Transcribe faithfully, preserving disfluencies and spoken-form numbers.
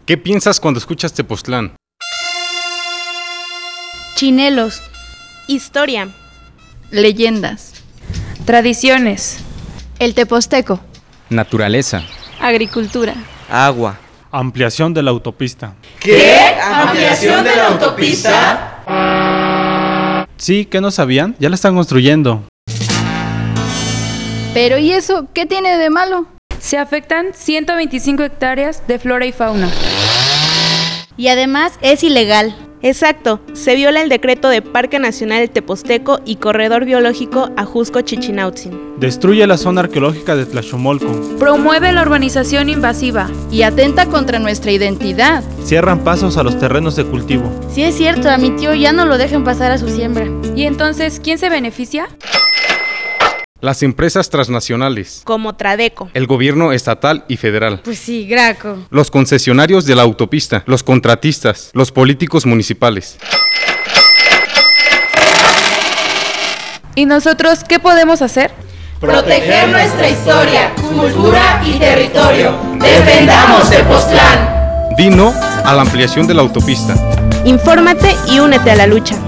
¿Qué piensas cuando escuchas Tepoztlán? Chinelos. Historia. Leyendas. Tradiciones. El teposteco. Naturaleza. Agricultura. Agua. Ampliación de la autopista. ¿Qué? ¿Ampliación de la autopista? Sí, ¿qué no sabían? Ya la están construyendo. Pero ¿y eso? ¿Qué tiene de malo? Se afectan ciento veinticinco hectáreas de flora y fauna. Y además es ilegal. Exacto, se viola el decreto de Parque Nacional Teposteco y Corredor Biológico Ajusco-Chichinautzin. Destruye la zona arqueológica de Tlachomolco. Promueve la urbanización invasiva. Y atenta contra nuestra identidad. Cierran pasos a los terrenos de cultivo. Sí es cierto, a mi tío ya no lo dejen pasar a su siembra. ¿Y entonces quién se beneficia? Las empresas transnacionales, Como Tradeco. el gobierno estatal y federal, Pues sí, Graco. los concesionarios de la autopista, los contratistas, los políticos municipales. ¿Y nosotros qué podemos hacer? Proteger nuestra historia, cultura y territorio. ¡Defendamos Tepoztlán! Di no a la ampliación de la autopista. Infórmate y únete a la lucha.